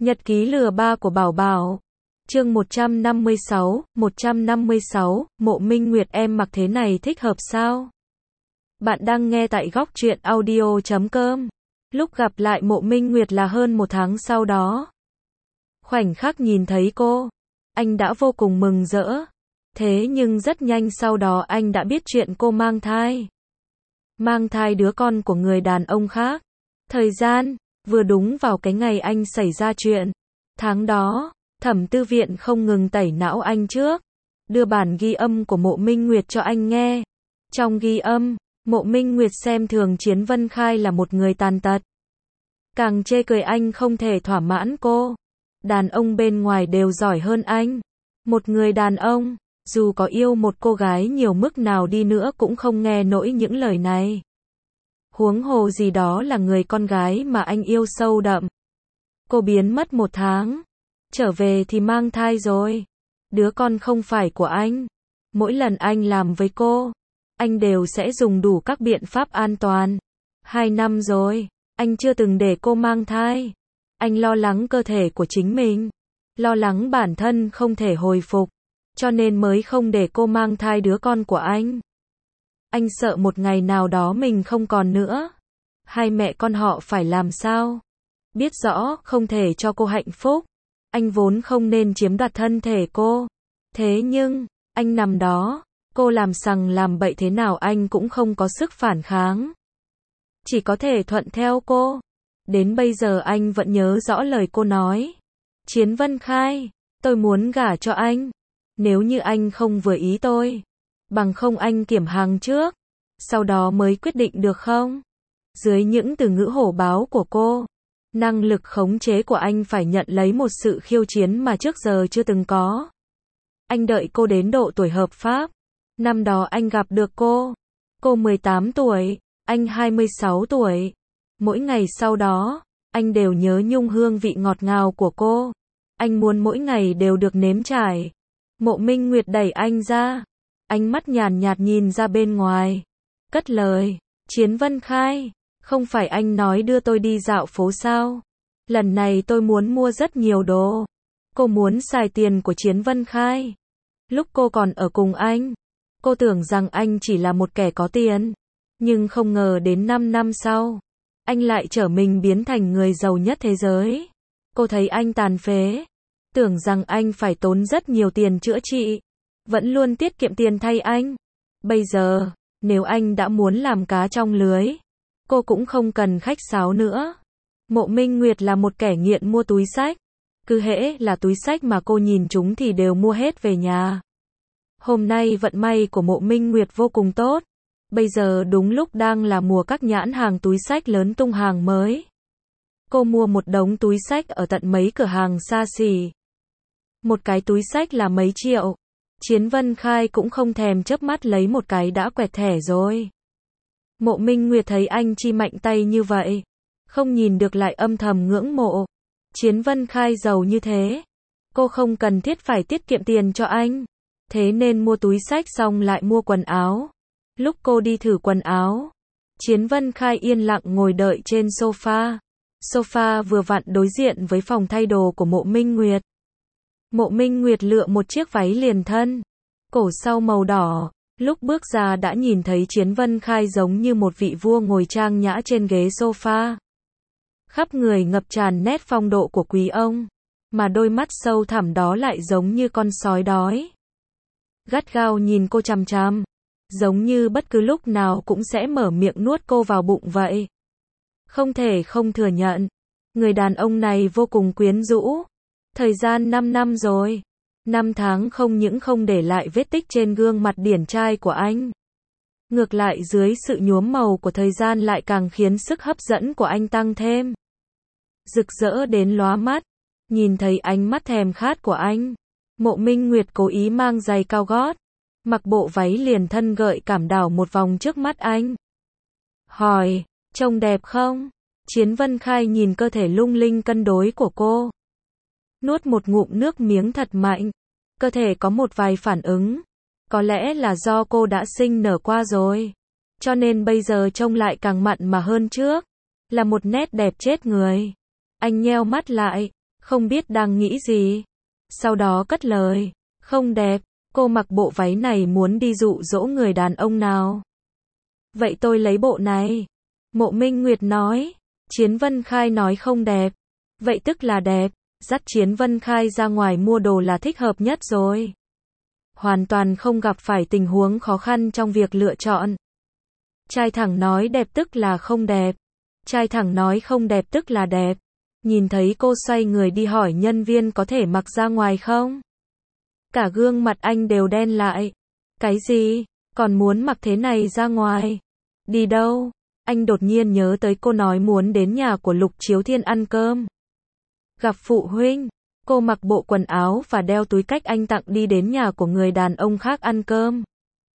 Nhật ký lừa ba của Bảo Bảo. Chương 156, Mộ Minh Nguyệt em mặc thế này thích hợp sao? Bạn đang nghe tại góc truyện audio.com. Lúc gặp lại Mộ Minh Nguyệt là hơn một tháng sau đó. Khoảnh khắc nhìn thấy cô, anh đã vô cùng mừng rỡ. Thế nhưng rất nhanh sau đó anh đã biết chuyện cô mang thai. Mang thai đứa con của người đàn ông khác. Thời gian vừa đúng vào cái ngày anh xảy ra chuyện. Tháng đó, Thẩm Tư Viện không ngừng tẩy não anh trước, đưa bản ghi âm của Mộ Minh Nguyệt cho anh nghe. Trong ghi âm, Mộ Minh Nguyệt xem thường Chiến Vân Khai là một người tàn tật. Càng chê cười anh không thể thỏa mãn cô. Đàn ông bên ngoài đều giỏi hơn anh. Một người đàn ông, dù có yêu một cô gái nhiều mức nào đi nữa cũng không nghe nổi những lời này. Huống hồ gì đó là người con gái mà anh yêu sâu đậm. Cô biến mất một tháng, trở về thì mang thai rồi. Đứa con không phải của anh. Mỗi lần anh làm với cô, anh đều sẽ dùng đủ các biện pháp an toàn. 2 năm rồi, anh chưa từng để cô mang thai. Anh lo lắng cơ thể của chính mình, lo lắng bản thân không thể hồi phục, cho nên mới không để cô mang thai đứa con của anh. Anh sợ một ngày nào đó mình không còn nữa. Hai mẹ con họ phải làm sao? Biết rõ không thể cho cô hạnh phúc. Anh vốn không nên chiếm đoạt thân thể cô. Thế nhưng, anh nằm đó, cô làm sằng làm bậy thế nào anh cũng không có sức phản kháng. Chỉ có thể thuận theo cô. Đến bây giờ anh vẫn nhớ rõ lời cô nói. Chiến Vân Khai, tôi muốn gả cho anh. Nếu như anh không vừa ý tôi, bằng không anh kiểm hàng trước, sau đó mới quyết định được không? Dưới những từ ngữ hổ báo của cô, năng lực khống chế của anh phải nhận lấy một sự khiêu chiến mà trước giờ chưa từng có. Anh đợi cô đến độ tuổi hợp pháp. Năm đó anh gặp được cô 18 tuổi, anh 26 tuổi. Mỗi ngày sau đó, anh đều nhớ nhung hương vị ngọt ngào của cô. Anh muốn mỗi ngày đều được nếm trải. Mộ Minh Nguyệt đẩy anh ra, ánh mắt nhàn nhạt nhìn ra bên ngoài, cất lời, Chiến Vân Khai, không phải anh nói đưa tôi đi dạo phố sao? Lần này tôi muốn mua rất nhiều đồ. Cô muốn xài tiền của Chiến Vân Khai. Lúc cô còn ở cùng anh, cô tưởng rằng anh chỉ là một kẻ có tiền, nhưng không ngờ đến 5 năm sau, anh lại trở mình biến thành người giàu nhất thế giới. Cô thấy anh tàn phế, tưởng rằng anh phải tốn rất nhiều tiền chữa trị, vẫn luôn tiết kiệm tiền thay anh. Bây giờ, nếu anh đã muốn làm cá trong lưới, cô cũng không cần khách sáo nữa. Mộ Minh Nguyệt là một kẻ nghiện mua túi xách. Cứ hễ là túi xách mà cô nhìn chúng thì đều mua hết về nhà. Hôm nay vận may của Mộ Minh Nguyệt vô cùng tốt. Bây giờ đúng lúc đang là mùa các nhãn hàng túi xách lớn tung hàng mới. Cô mua một đống túi xách ở tận mấy cửa hàng xa xỉ. Một cái túi xách là mấy triệu. Chiến Vân Khai cũng không thèm chớp mắt lấy một cái đã quẹt thẻ rồi. Mộ Minh Nguyệt thấy anh chi mạnh tay như vậy, không nhìn được lại âm thầm ngưỡng mộ. Chiến Vân Khai giàu như thế, cô không cần thiết phải tiết kiệm tiền cho anh. Thế nên mua túi xách xong lại mua quần áo. Lúc cô đi thử quần áo, Chiến Vân Khai yên lặng ngồi đợi trên sofa. Sofa vừa vặn đối diện với phòng thay đồ của Mộ Minh Nguyệt. Mộ Minh Nguyệt lựa một chiếc váy liền thân, cổ sau màu đỏ. Lúc bước ra đã nhìn thấy Chiến Vân Khai giống như một vị vua ngồi trang nhã trên ghế sofa. Khắp người ngập tràn nét phong độ của quý ông, mà đôi mắt sâu thẳm đó lại giống như con sói đói. Gắt gao nhìn cô chằm chằm, giống như bất cứ lúc nào cũng sẽ mở miệng nuốt cô vào bụng vậy. Không thể không thừa nhận, người đàn ông này vô cùng quyến rũ. Thời gian 5 năm rồi. 5 tháng không những không để lại vết tích trên gương mặt điển trai của anh. Ngược lại dưới sự nhuốm màu của thời gian lại càng khiến sức hấp dẫn của anh tăng thêm. Rực rỡ đến lóa mắt. Nhìn thấy ánh mắt thèm khát của anh, Mộ Minh Nguyệt cố ý mang giày cao gót, mặc bộ váy liền thân gợi cảm đảo một vòng trước mắt anh. Hỏi, trông đẹp không? Chiến Vân Khai nhìn cơ thể lung linh cân đối của cô, nuốt một ngụm nước miếng thật mạnh. Cơ thể có một vài phản ứng. Có lẽ là do cô đã sinh nở qua rồi, cho nên bây giờ trông lại càng mặn mà hơn trước. Là một nét đẹp chết người. Anh nheo mắt lại, không biết đang nghĩ gì. Sau đó cất lời, không đẹp, cô mặc bộ váy này muốn đi dụ dỗ người đàn ông nào? Vậy tôi lấy bộ này. Mộ Minh Nguyệt nói. Chiến Vân Khai nói không đẹp. Vậy tức là đẹp, dắt Chiến Vân Khai ra ngoài mua đồ là thích hợp nhất rồi. Hoàn toàn không gặp phải tình huống khó khăn trong việc lựa chọn. Trai thẳng nói đẹp tức là không đẹp. Trai thẳng nói không đẹp tức là đẹp. Nhìn thấy cô xoay người đi hỏi nhân viên có thể mặc ra ngoài không? Cả gương mặt anh đều đen lại. Cái gì? Còn muốn mặc thế này ra ngoài? Đi đâu? Anh đột nhiên nhớ tới cô nói muốn đến nhà của Lục Chiếu Thiên ăn cơm. Gặp phụ huynh, cô mặc bộ quần áo và đeo túi cách anh tặng đi đến nhà của người đàn ông khác ăn cơm.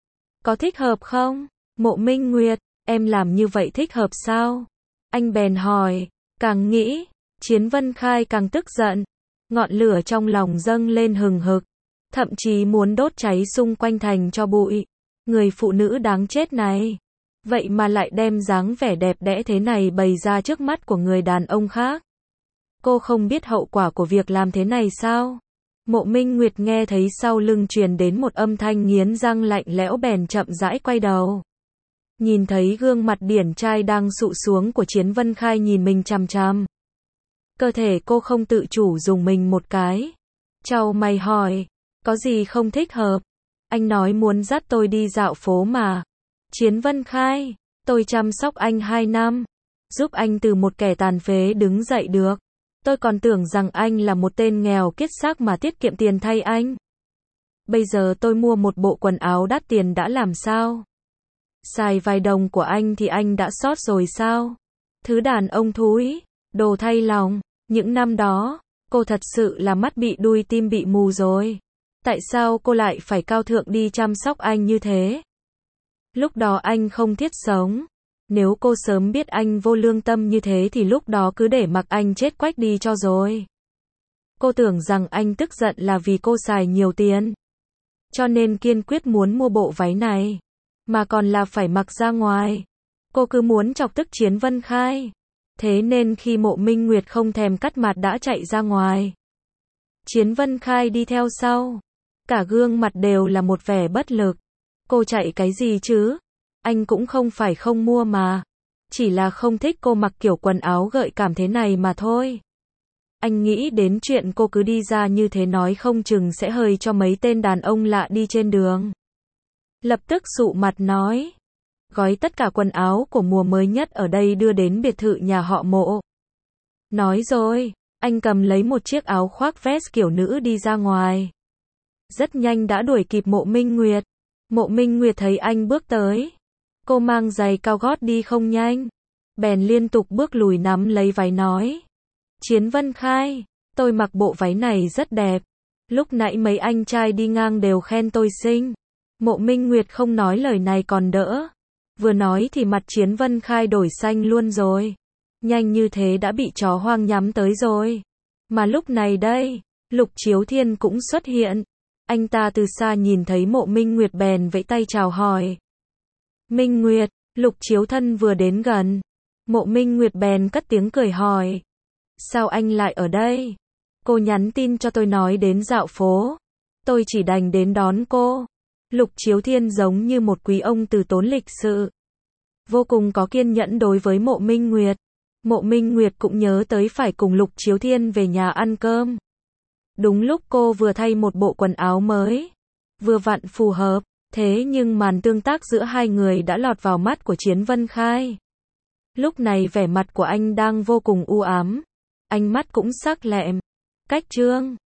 Có thích hợp không? Mộ Minh Nguyệt, em làm như vậy thích hợp sao? Anh bèn hỏi, càng nghĩ, Chiến Vân Khai càng tức giận. Ngọn lửa trong lòng dâng lên hừng hực, thậm chí muốn đốt cháy xung quanh thành tro bụi. Người phụ nữ đáng chết này. Vậy mà lại đem dáng vẻ đẹp đẽ thế này bày ra trước mắt của người đàn ông khác. Cô không biết hậu quả của việc làm thế này sao? Mộ Minh Nguyệt nghe thấy sau lưng truyền đến một âm thanh nghiến răng lạnh lẽo bèn chậm rãi quay đầu. Nhìn thấy gương mặt điển trai đang sụ xuống của Chiến Vân Khai nhìn mình chằm chằm. Cơ thể cô không tự chủ dùng mình một cái. Chau mày hỏi, có gì không thích hợp? Anh nói muốn dắt tôi đi dạo phố mà. Chiến Vân Khai, tôi chăm sóc anh 2 năm, giúp anh từ một kẻ tàn phế đứng dậy được. Tôi còn tưởng rằng anh là một tên nghèo kiết xác mà tiết kiệm tiền thay anh. Bây giờ tôi mua một bộ quần áo đắt tiền đã làm sao? Xài vài đồng của anh thì anh đã sót rồi sao? Thứ đàn ông thúi, đồ thay lòng. Những năm đó, cô thật sự là mắt bị đuôi tim bị mù rồi. Tại sao cô lại phải cao thượng đi chăm sóc anh như thế? Lúc đó anh không thiết sống. Nếu cô sớm biết anh vô lương tâm như thế thì lúc đó cứ để mặc anh chết quách đi cho rồi. Cô tưởng rằng anh tức giận là vì cô xài nhiều tiền. Cho nên kiên quyết muốn mua bộ váy này. Mà còn là phải mặc ra ngoài. Cô cứ muốn chọc tức Chiến Vân Khai. Thế nên khi Mộ Minh Nguyệt không thèm cắt mặt đã chạy ra ngoài. Chiến Vân Khai đi theo sau. Cả gương mặt đều là một vẻ bất lực. Cô chạy cái gì chứ? Anh cũng không phải không mua mà. Chỉ là không thích cô mặc kiểu quần áo gợi cảm thế này mà thôi. Anh nghĩ đến chuyện cô cứ đi ra như thế nói không chừng sẽ hơi cho mấy tên đàn ông lạ đi trên đường. Lập tức sụ mặt nói. Gói tất cả quần áo của mùa mới nhất ở đây đưa đến biệt thự nhà họ Mộ. Nói rồi, anh cầm lấy một chiếc áo khoác vest kiểu nữ đi ra ngoài. Rất nhanh đã đuổi kịp Mộ Minh Nguyệt. Mộ Minh Nguyệt thấy anh bước tới. Cô mang giày cao gót đi không nhanh. Bèn liên tục bước lùi nắm lấy váy nói. Chiến Vân Khai, tôi mặc bộ váy này rất đẹp. Lúc nãy mấy anh trai đi ngang đều khen tôi xinh. Mộ Minh Nguyệt không nói lời này còn đỡ. Vừa nói thì mặt Chiến Vân Khai đổi xanh luôn rồi. Nhanh như thế đã bị chó hoang nhắm tới rồi. Mà lúc này đây, Lục Chiếu Thiên cũng xuất hiện. Anh ta từ xa nhìn thấy Mộ Minh Nguyệt bèn vẫy tay chào hỏi. Minh Nguyệt, Lục Chiếu Thân vừa đến gần. Mộ Minh Nguyệt bèn cất tiếng cười hỏi. Sao anh lại ở đây? Cô nhắn tin cho tôi nói đến dạo phố. Tôi chỉ đành đến đón cô. Lục Chiếu Thiên giống như một quý ông từ tốn lịch sự. Vô cùng có kiên nhẫn đối với Mộ Minh Nguyệt. Mộ Minh Nguyệt cũng nhớ tới phải cùng Lục Chiếu Thiên về nhà ăn cơm. Đúng lúc cô vừa thay một bộ quần áo mới. Vừa vặn phù hợp. Thế nhưng màn tương tác giữa hai người đã lọt vào mắt của Chiến Vân Khai. Lúc này vẻ mặt của anh đang vô cùng u ám. Ánh mắt cũng sắc lẹm. Cách trương.